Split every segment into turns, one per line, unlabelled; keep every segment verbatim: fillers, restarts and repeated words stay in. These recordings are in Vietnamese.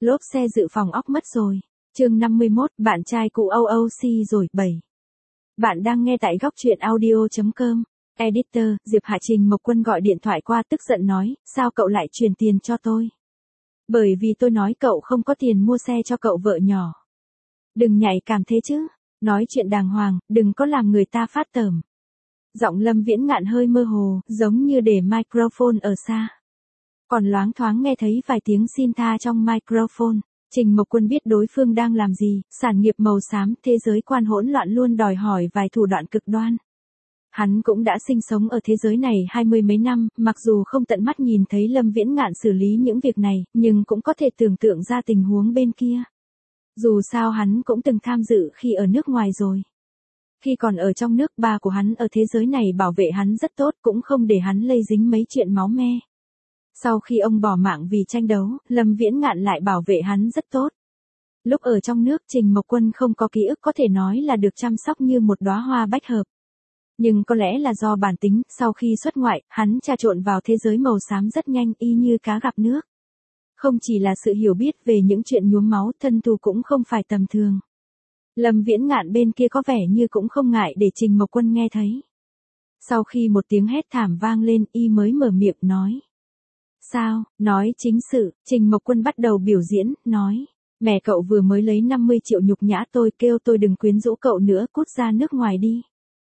Lốp xe dự phòng óc mất rồi. Chương năm mươi mốt, bạn trai cũ ô ô xê rồi, bảy. Bạn đang nghe tại góc truyện audio chấm com. Editor, Diệp Hạ. Trình Mộc Quân gọi điện thoại qua tức giận nói, sao cậu lại chuyển tiền cho tôi? Bởi vì tôi nói cậu không có tiền mua xe cho cậu vợ nhỏ. Đừng nhạy cảm thế chứ. Nói chuyện đàng hoàng, đừng có làm người ta phát tởm. Giọng Lâm Viễn Ngạn hơi mơ hồ, giống như để microphone ở xa. Còn loáng thoáng nghe thấy vài tiếng xin tha trong microphone. Trình Mộc Quân biết đối phương đang làm gì, sản nghiệp màu xám, thế giới quan hỗn loạn luôn đòi hỏi vài thủ đoạn cực đoan. Hắn cũng đã sinh sống ở thế giới này hai mươi mấy năm, mặc dù không tận mắt nhìn thấy Lâm Viễn Ngạn xử lý những việc này, nhưng cũng có thể tưởng tượng ra tình huống bên kia. Dù sao hắn cũng từng tham dự khi ở nước ngoài rồi. Khi còn ở trong nước, ba của hắn ở thế giới này bảo vệ hắn rất tốt, cũng không để hắn lây dính mấy chuyện máu me. Sau khi ông bỏ mạng vì tranh đấu, Lâm Viễn Ngạn lại bảo vệ hắn rất tốt. Lúc ở trong nước, Trình Mộc Quân không có ký ức có thể nói là được chăm sóc như một đóa hoa bách hợp. Nhưng có lẽ là do bản tính, sau khi xuất ngoại, hắn trà trộn vào thế giới màu xám rất nhanh, y như cá gặp nước. Không chỉ là sự hiểu biết về những chuyện nhuốm máu, thân thủ cũng không phải tầm thường. Lâm Viễn Ngạn bên kia có vẻ như cũng không ngại để Trình Mộc Quân nghe thấy. Sau khi một tiếng hét thảm vang lên, y mới mở miệng nói. Sao, nói chính sự, Trình Mộc Quân bắt đầu biểu diễn, nói. Mẹ cậu vừa mới lấy năm mươi triệu nhục nhã tôi, kêu tôi đừng quyến rũ cậu nữa, cút ra nước ngoài đi.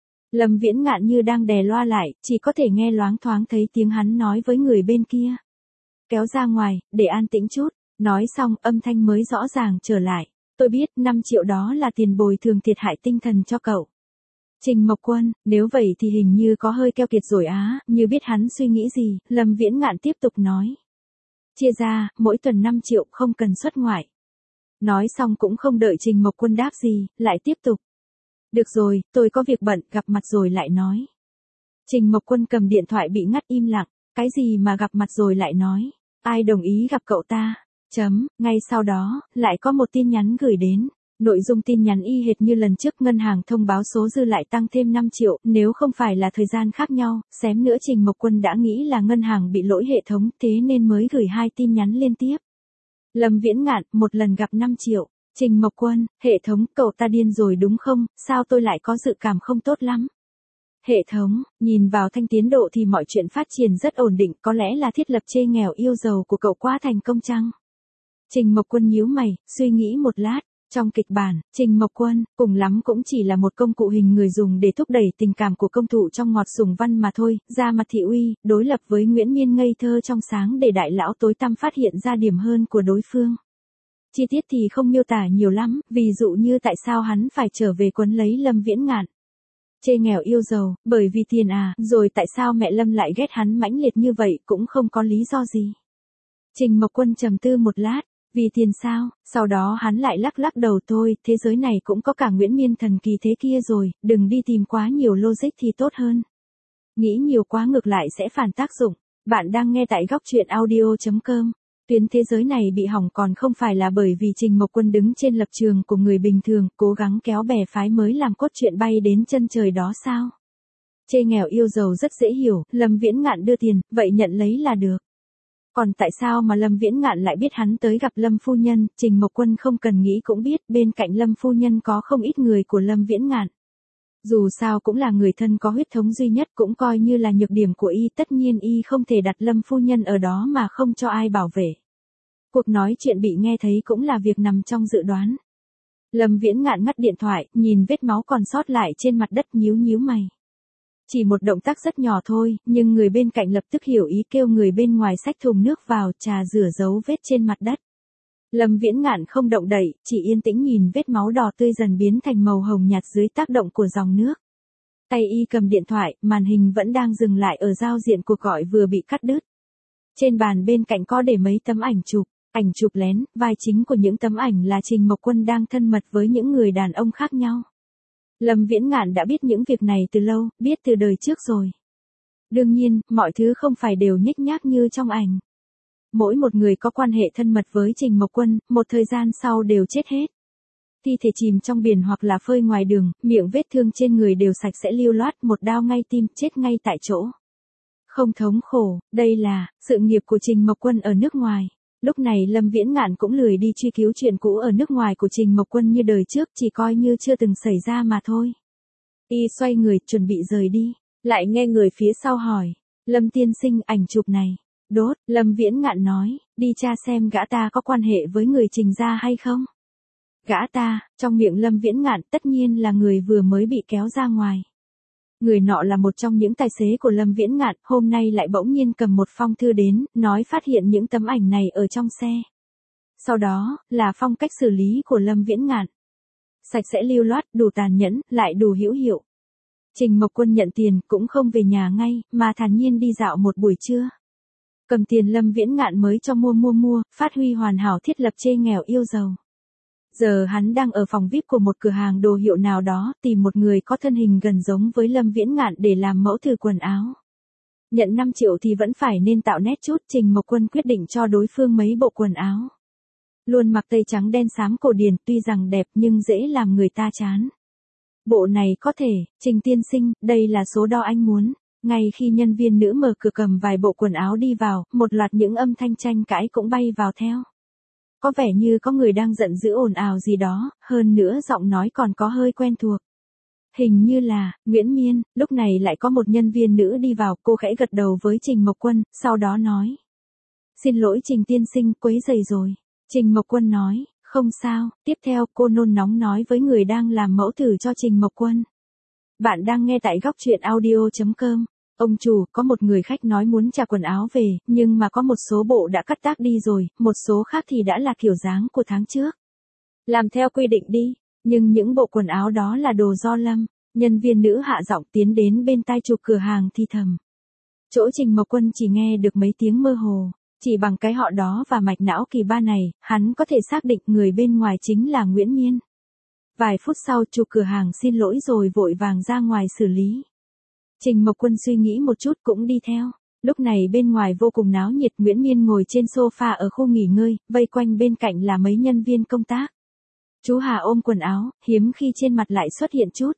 Lâm Viễn Ngạn như đang đè loa lại, chỉ có thể nghe loáng thoáng thấy tiếng hắn nói với người bên kia. Kéo ra ngoài, để an tĩnh chút. Nói xong, âm thanh mới rõ ràng trở lại. Tôi biết năm triệu đó là tiền bồi thường thiệt hại tinh thần cho cậu. Trình Mộc Quân, nếu vậy thì hình như có hơi keo kiệt rồi á, như biết hắn suy nghĩ gì, Lâm Viễn Ngạn tiếp tục nói. Chia ra, mỗi tuần năm triệu, không cần xuất ngoại. Nói xong cũng không đợi Trình Mộc Quân đáp gì, lại tiếp tục. Được rồi, tôi có việc bận, gặp mặt rồi lại nói. Trình Mộc Quân cầm điện thoại bị ngắt im lặng, cái gì mà gặp mặt rồi lại nói, ai đồng ý gặp cậu ta, chấm, ngay sau đó, lại có một tin nhắn gửi đến. Nội dung tin nhắn y hệt như lần trước, ngân hàng thông báo số dư lại tăng thêm năm triệu, nếu không phải là thời gian khác nhau, xém nữa Trình Mộc Quân đã nghĩ là ngân hàng bị lỗi hệ thống, thế nên mới gửi hai tin nhắn liên tiếp. Lâm Viễn Ngạn, một lần gặp năm triệu, Trình Mộc Quân, hệ thống, cậu ta điên rồi đúng không, sao tôi lại có dự cảm không tốt lắm. Hệ thống, nhìn vào thanh tiến độ thì mọi chuyện phát triển rất ổn định, có lẽ là thiết lập chê nghèo yêu giàu của cậu quá thành công chăng? Trình Mộc Quân nhíu mày, suy nghĩ một lát. Trong kịch bản, Trình Mộc Quân, cùng lắm cũng chỉ là một công cụ hình người dùng để thúc đẩy tình cảm của công thủ trong ngọt sùng văn mà thôi, ra mặt thị uy, đối lập với Nguyễn Miên ngây thơ trong sáng để đại lão tối tăm phát hiện ra điểm hơn của đối phương. Chi tiết thì không miêu tả nhiều lắm, ví dụ như tại sao hắn phải trở về quấn lấy Lâm Viễn Ngạn. Chê nghèo yêu giàu, bởi vì tiền à, rồi tại sao mẹ Lâm lại ghét hắn mãnh liệt như vậy cũng không có lý do gì. Trình Mộc Quân trầm tư một lát. Vì tiền sao, sau đó hắn lại lắc lắc đầu thôi, thế giới này cũng có cả Nguyễn Miên thần kỳ thế kia rồi, đừng đi tìm quá nhiều logic thì tốt hơn. Nghĩ nhiều quá ngược lại sẽ phản tác dụng. Bạn đang nghe tại góc truyện audio chấm com. Tuyến thế giới này bị hỏng còn không phải là bởi vì Trình Mộc Quân đứng trên lập trường của người bình thường, cố gắng kéo bè phái mới làm cốt truyện bay đến chân trời đó sao? Chê nghèo yêu giàu rất dễ hiểu, Lâm Viễn Ngạn đưa tiền, vậy nhận lấy là được. Còn tại sao mà Lâm Viễn Ngạn lại biết hắn tới gặp Lâm phu nhân, Trình Mộc Quân không cần nghĩ cũng biết, bên cạnh Lâm phu nhân có không ít người của Lâm Viễn Ngạn. Dù sao cũng là người thân có huyết thống duy nhất, cũng coi như là nhược điểm của y, tất nhiên y không thể đặt Lâm phu nhân ở đó mà không cho ai bảo vệ. Cuộc nói chuyện bị nghe thấy cũng là việc nằm trong dự đoán. Lâm Viễn Ngạn ngắt điện thoại, nhìn vết máu còn sót lại trên mặt đất, nhíu nhíu mày. Chỉ một động tác rất nhỏ thôi, nhưng người bên cạnh lập tức hiểu ý, kêu người bên ngoài xách thùng nước vào, trà rửa dấu vết trên mặt đất. Lâm Viễn Ngạn không động đậy, chỉ yên tĩnh nhìn vết máu đỏ tươi dần biến thành màu hồng nhạt dưới tác động của dòng nước. Tay y cầm điện thoại, màn hình vẫn đang dừng lại ở giao diện cuộc gọi vừa bị cắt đứt. Trên bàn bên cạnh có để mấy tấm ảnh chụp, ảnh chụp lén, vai chính của những tấm ảnh là Trình Mộc Quân đang thân mật với những người đàn ông khác nhau. Lâm Viễn Ngạn đã biết những việc này từ lâu, biết từ đời trước rồi. Đương nhiên, mọi thứ không phải đều nhếch nhác như trong ảnh. Mỗi một người có quan hệ thân mật với Trình Mộc Quân, một thời gian sau đều chết hết. Thi thể chìm trong biển hoặc là phơi ngoài đường, miệng vết thương trên người đều sạch sẽ lưu loát, một đao ngay tim, chết ngay tại chỗ. Không thống khổ, đây là sự nghiệp của Trình Mộc Quân ở nước ngoài. Lúc này Lâm Viễn Ngạn cũng lười đi truy cứu chuyện cũ ở nước ngoài của Trình Mộc Quân như đời trước, chỉ coi như chưa từng xảy ra mà thôi. Y xoay người chuẩn bị rời đi, lại nghe người phía sau hỏi, Lâm tiên sinh, ảnh chụp này. Đốt, Lâm Viễn Ngạn nói, đi tra xem gã ta có quan hệ với người Trình gia hay không. Gã ta, trong miệng Lâm Viễn Ngạn tất nhiên là người vừa mới bị kéo ra ngoài. Người nọ là một trong những tài xế của Lâm Viễn Ngạn, hôm nay lại bỗng nhiên cầm một phong thư đến, nói phát hiện những tấm ảnh này ở trong xe. Sau đó, là phong cách xử lý của Lâm Viễn Ngạn. Sạch sẽ lưu loát, đủ tàn nhẫn, lại đủ hữu hiệu. Trình Mộc Quân nhận tiền, cũng không về nhà ngay, mà thản nhiên đi dạo một buổi trưa. Cầm tiền Lâm Viễn Ngạn mới cho mua mua mua, phát huy hoàn hảo thiết lập chê nghèo yêu giàu. Giờ hắn đang ở phòng vi ai pi của một cửa hàng đồ hiệu nào đó, tìm một người có thân hình gần giống với Lâm Viễn Ngạn để làm mẫu thử quần áo. Nhận năm triệu thì vẫn phải nên tạo nét chút, Trình Mộc Quân quyết định cho đối phương mấy bộ quần áo. Luôn mặc tây trắng đen xám cổ điển, tuy rằng đẹp nhưng dễ làm người ta chán. Bộ này có thể, Trình tiên sinh, đây là số đo anh muốn. Ngay khi nhân viên nữ mở cửa cầm vài bộ quần áo đi vào, một loạt những âm thanh tranh cãi cũng bay vào theo. Có vẻ như có người đang giận dữ ồn ào gì đó, hơn nữa giọng nói còn có hơi quen thuộc. Hình như là, Nguyễn Miên, lúc này lại có một nhân viên nữ đi vào, cô khẽ gật đầu với Trình Mộc Quân, sau đó nói. Xin lỗi Trình tiên sinh, quấy rầy rồi. Trình Mộc Quân nói, không sao, tiếp theo cô nôn nóng nói với người đang làm mẫu thử cho Trình Mộc Quân. Bạn đang nghe tại góc truyện audio chấm com. Ông chủ, có một người khách nói muốn trả quần áo về, nhưng mà có một số bộ đã cắt tác đi rồi, một số khác thì đã là kiểu dáng của tháng trước. Làm theo quy định đi, nhưng những bộ quần áo đó là đồ do Lâm. Nhân viên nữ hạ giọng tiến đến bên tai chủ cửa hàng thì thầm. Chỗ Trình Mộc Quân chỉ nghe được mấy tiếng mơ hồ, chỉ bằng cái họ đó và mạch não kỳ ba này, hắn có thể xác định người bên ngoài chính là Nguyễn Miên. Vài phút sau chủ cửa hàng xin lỗi rồi vội vàng ra ngoài xử lý. Trình Mộc Quân suy nghĩ một chút cũng đi theo. Lúc này bên ngoài vô cùng náo nhiệt, Nguyễn Miên ngồi trên sofa ở khu nghỉ ngơi, vây quanh bên cạnh là mấy nhân viên công tác. Chú Hà ôm quần áo, hiếm khi trên mặt lại xuất hiện chút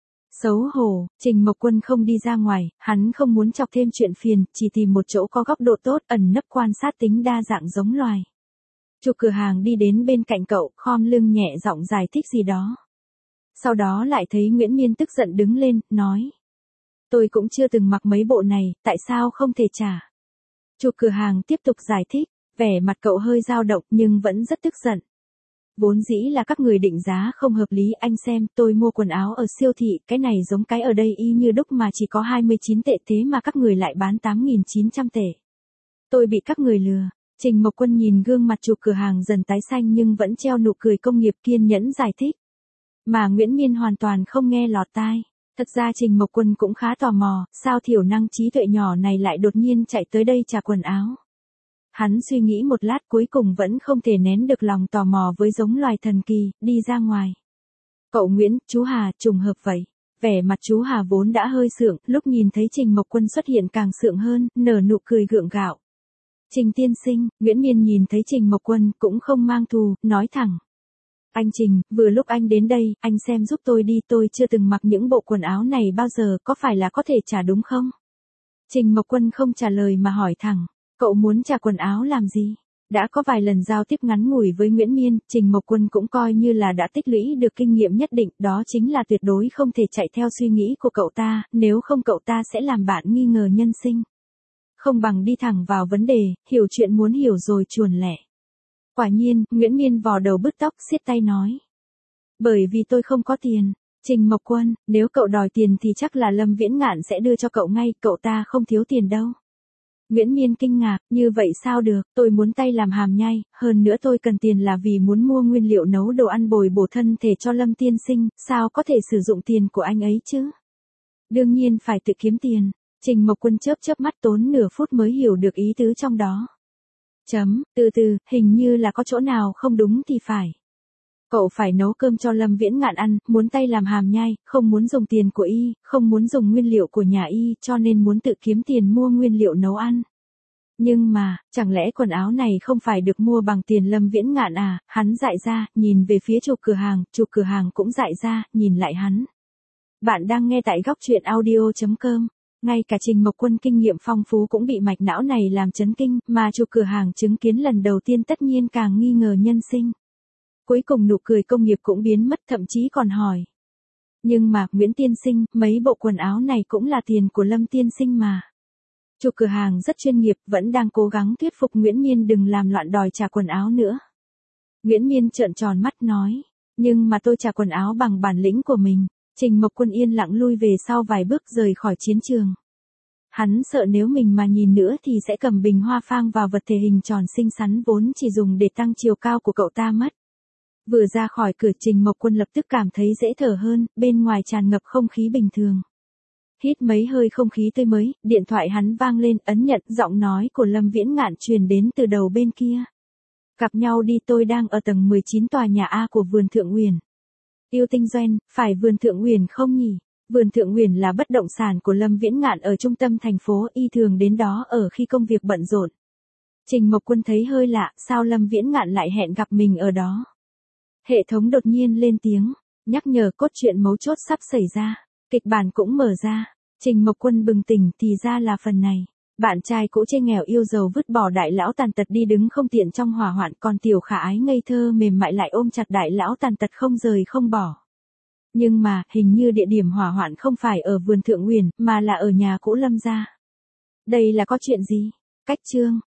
xấu hổ. Trình Mộc Quân không đi ra ngoài, hắn không muốn chọc thêm chuyện phiền, chỉ tìm một chỗ có góc độ tốt, ẩn nấp quan sát tính đa dạng giống loài. Chủ cửa hàng đi đến bên cạnh cậu, khom lưng nhẹ giọng giải thích gì đó. Sau đó lại thấy Nguyễn Miên tức giận đứng lên, nói. Tôi cũng chưa từng mặc mấy bộ này, tại sao không thể trả? Chủ cửa hàng tiếp tục giải thích, vẻ mặt cậu hơi dao động nhưng vẫn rất tức giận. Vốn dĩ là các người định giá không hợp lý, anh xem, tôi mua quần áo ở siêu thị, cái này giống cái ở đây y như đúc mà chỉ có hai mươi chín tệ, thế mà các người lại bán tám nghìn chín trăm tệ. Tôi bị các người lừa. Trình Mộc Quân nhìn gương mặt chủ cửa hàng dần tái xanh nhưng vẫn treo nụ cười công nghiệp, kiên nhẫn giải thích. Mà Nguyễn Miên hoàn toàn không nghe lọt tai. Thật ra Trình Mộc Quân cũng khá tò mò, sao thiểu năng trí tuệ nhỏ này lại đột nhiên chạy tới đây trả quần áo. Hắn suy nghĩ một lát cuối cùng vẫn không thể nén được lòng tò mò với giống loài thần kỳ, đi ra ngoài. Cậu Nguyễn, chú Hà, trùng hợp vậy. Vẻ mặt chú Hà vốn đã hơi sượng, lúc nhìn thấy Trình Mộc Quân xuất hiện càng sượng hơn, nở nụ cười gượng gạo. Trình tiên sinh, Nguyễn Miên nhìn thấy Trình Mộc Quân cũng không mang thù, nói thẳng. Anh Trình, vừa lúc anh đến đây, anh xem giúp tôi đi, tôi chưa từng mặc những bộ quần áo này bao giờ, có phải là có thể trả đúng không? Trình Mộc Quân không trả lời mà hỏi thẳng, cậu muốn trả quần áo làm gì? Đã có vài lần giao tiếp ngắn ngủi với Nguyễn Miên, Trình Mộc Quân cũng coi như là đã tích lũy được kinh nghiệm nhất định, đó chính là tuyệt đối không thể chạy theo suy nghĩ của cậu ta, nếu không cậu ta sẽ làm bạn nghi ngờ nhân sinh. Không bằng đi thẳng vào vấn đề, hiểu chuyện muốn hiểu rồi chuồn lẻ. Quả nhiên, Nguyễn Miên vò đầu bứt tóc, siết tay nói. Bởi vì tôi không có tiền. Trình Mộc Quân, nếu cậu đòi tiền thì chắc là Lâm Viễn Ngạn sẽ đưa cho cậu ngay, cậu ta không thiếu tiền đâu. Nguyễn Miên kinh ngạc, như vậy sao được, tôi muốn tay làm hàm nhai, hơn nữa tôi cần tiền là vì muốn mua nguyên liệu nấu đồ ăn bồi bổ thân thể cho Lâm tiên sinh, sao có thể sử dụng tiền của anh ấy chứ? Đương nhiên phải tự kiếm tiền. Trình Mộc Quân chớp chớp mắt, tốn nửa phút mới hiểu được ý tứ trong đó. Chấm, từ từ, hình như là có chỗ nào không đúng thì phải. Cậu phải nấu cơm cho Lâm Viễn Ngạn ăn, muốn tay làm hàm nhai, không muốn dùng tiền của y, không muốn dùng nguyên liệu của nhà y, cho nên muốn tự kiếm tiền mua nguyên liệu nấu ăn. Nhưng mà, chẳng lẽ quần áo này không phải được mua bằng tiền Lâm Viễn Ngạn à? Hắn dại ra, nhìn về phía chủ cửa hàng, chủ cửa hàng cũng dại ra, nhìn lại hắn. Bạn đang nghe tại góc truyện audio chấm com. Ngay cả Trình Mộc Quân kinh nghiệm phong phú cũng bị mạch não này làm chấn kinh, mà chủ cửa hàng chứng kiến lần đầu tiên tất nhiên càng nghi ngờ nhân sinh. Cuối cùng nụ cười công nghiệp cũng biến mất, thậm chí còn hỏi. Nhưng mà, Nguyễn tiên sinh, mấy bộ quần áo này cũng là tiền của Lâm tiên sinh mà. Chủ cửa hàng rất chuyên nghiệp, vẫn đang cố gắng thuyết phục Nguyễn Miên đừng làm loạn đòi trả quần áo nữa. Nguyễn Miên trợn tròn mắt nói, nhưng mà tôi trả quần áo bằng bản lĩnh của mình. Trình Mộc Quân yên lặng lui về sau vài bước rời khỏi chiến trường. Hắn sợ nếu mình mà nhìn nữa thì sẽ cầm bình hoa phang vào vật thể hình tròn xinh xắn vốn chỉ dùng để tăng chiều cao của cậu ta mất. Vừa ra khỏi cửa, Trình Mộc Quân lập tức cảm thấy dễ thở hơn, bên ngoài tràn ngập không khí bình thường. Hít mấy hơi không khí tươi mới, điện thoại hắn vang lên, ấn nhận, giọng nói của Lâm Viễn Ngạn truyền đến từ đầu bên kia. Gặp nhau đi, tôi đang ở tầng mười chín tòa nhà A của vườn Thượng Uyển. Yêu Tinh Doanh, phải vườn Thượng Uyển không nhỉ? Vườn Thượng Uyển là bất động sản của Lâm Viễn Ngạn ở trung tâm thành phố, y thường đến đó ở khi công việc bận rộn. Trình Mộc Quân thấy hơi lạ, sao Lâm Viễn Ngạn lại hẹn gặp mình ở đó? Hệ thống đột nhiên lên tiếng, nhắc nhở cốt truyện mấu chốt sắp xảy ra, kịch bản cũng mở ra. Trình Mộc Quân bừng tỉnh, thì ra là phần này. Bạn trai cũ chê nghèo yêu giàu vứt bỏ đại lão tàn tật đi đứng không tiện trong hỏa hoạn, còn tiểu khả ái ngây thơ mềm mại lại ôm chặt đại lão tàn tật không rời không bỏ. Nhưng mà, hình như địa điểm hỏa hoạn không phải ở vườn Thượng Uyển, mà là ở nhà cũ Lâm gia. Đây là có chuyện gì? Cách chương